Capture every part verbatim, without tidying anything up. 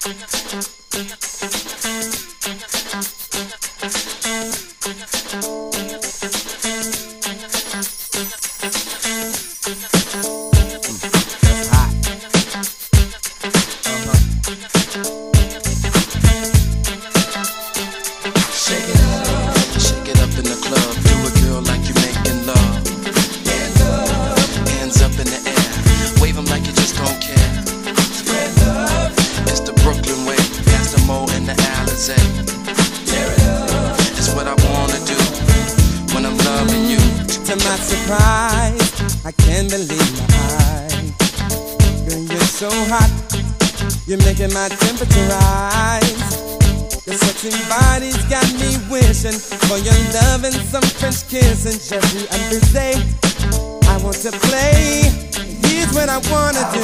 My temperature rise. Your sexy body's got me wishing for your love and some French kissing. Just you and busy, I want to play. Here's what I wanna do.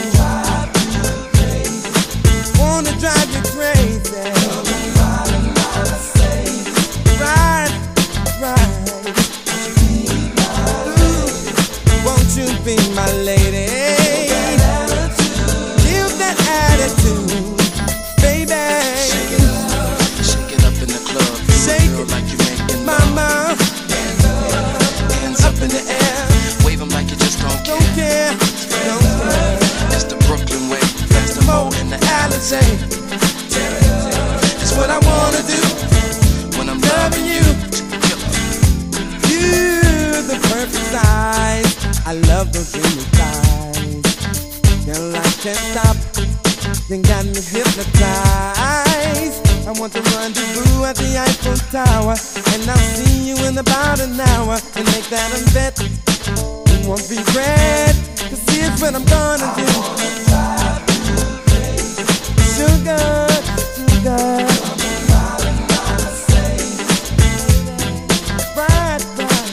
Wanna drive you crazy. Right, right. Ooh, won't you be my lady? Attitude, baby. Shake it up, shake it up in the club. Do shake it, like you making mama. Hands up, hands up in the air. Wave them like you just don't care. Don't care, don't care. It's the Brooklyn way, faster Mo in the Alizé. It's what I wanna do when I'm loving you. You're the perfect size. I love those dreamy thighs. Girl, I can't stop. You got me hypnotized. I want to rendezvous at the Eiffel Tower, and I'll see you in about an hour and make that a bet. You won't regret, 'cause here's what I'm gonna do. Sugar, sugar. Right, right.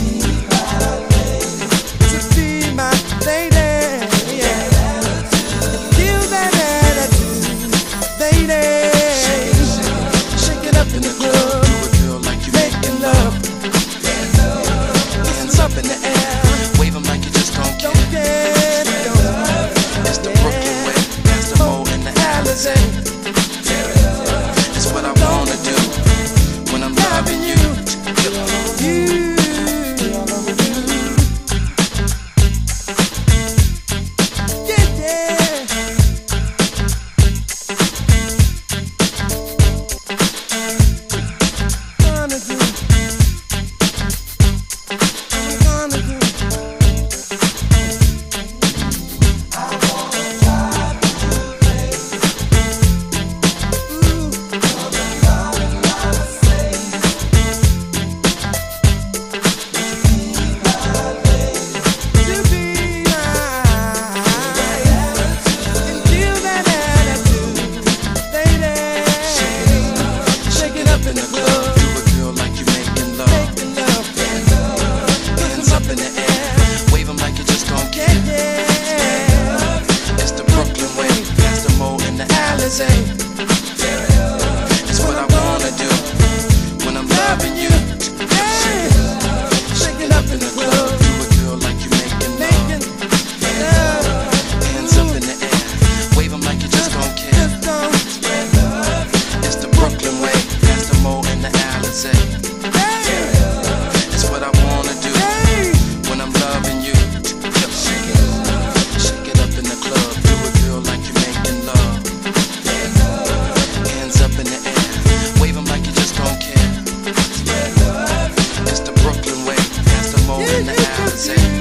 To be my lady. In the club, do it, girl, like you making love. Hands up in the air, wave them like you just don't care. Don't care, don't care. It's the Brooklyn way, faster Mo in the Alizé. It's what I wanna do when I'm loving you. You. It's what I wanna do when I'm loving you. Shake it up in the club. Do it, girl, like you making love. Hands up in the air, wave them like you just don't care. It's the Brooklyn way, faster Mo in the Alizé. It's what I wanna do when I'm loving you. Shake it up in the club. Do it, girl, like you making love. Hands up in the air, wave them like you just don't care. It's the Brooklyn way, faster Mo in the Alizé.